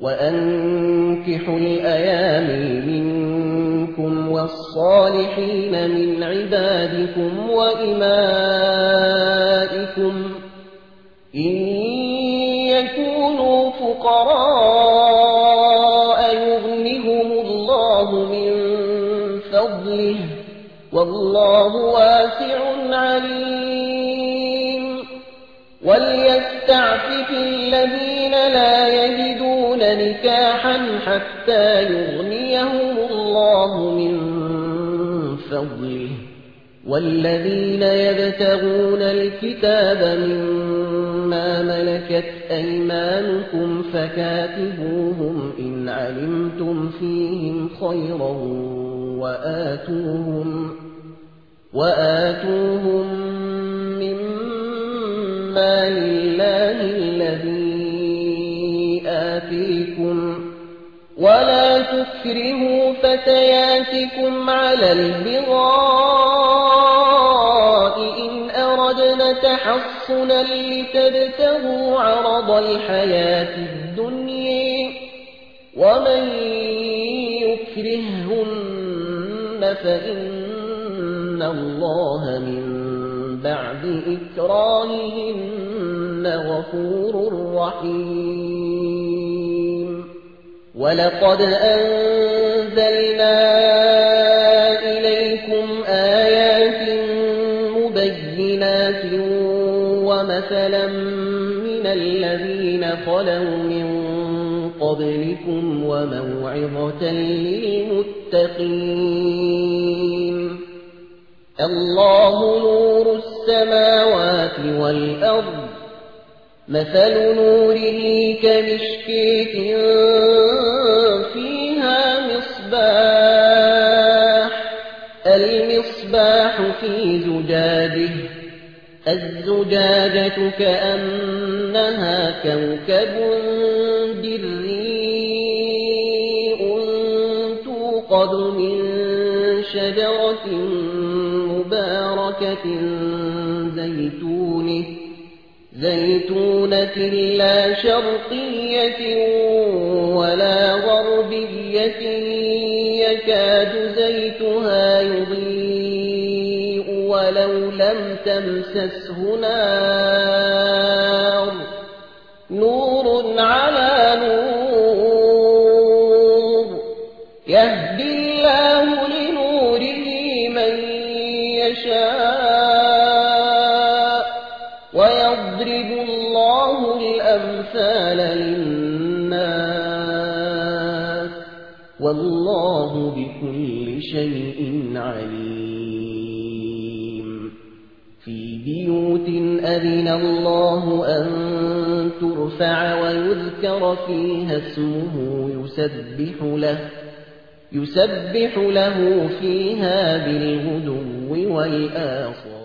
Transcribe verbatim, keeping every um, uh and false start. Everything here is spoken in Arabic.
وأنكحوا الأيام منكم والصالحين من عبادكم وإمائكم إن يكونوا فقراء يغنهم الله من فضله والله واسع عليم وليستعفف الذين لا يجدون نكاحا حتى يغنيهم الله من فضله والذين يبتغون الكتاب مما ملكت أيمانكم فكاتبوهم إن علمتم فيهم خيرا وآتوهم, وآتوهم مما لله الذي آتيكم ولا تكرهوا فتياتكم على البغاء إن أردنا تحصنا لتبتغوا عرض الحياة الدنيا ومن يكرههن فإن الله من بعد إكراههن غفور رحيم ولقد أنزلنا إليكم آيات مبينات ومثلا من الذين خلوا من قبلكم وموعظة للمتقين الله نور السماوات والأرض مثل نوره كمشكاة فيها مصباح المصباح في زجاجه الزجاجة كأنها كوكب دري توقد من شجرة مباركة زيتونه زيتونة لا شرقية ولا غربية يكاد زيتها يضيء ولو لم تمسسه نار نور على نور يهدي الله لنوره من يشاء ويضرب الله الأمثال للناس والله بكل شيء عليم في بيوت أذن الله أن ترفع ويذكر فيها اسمه يسبح له يسبح له فيها بالغدو والآصال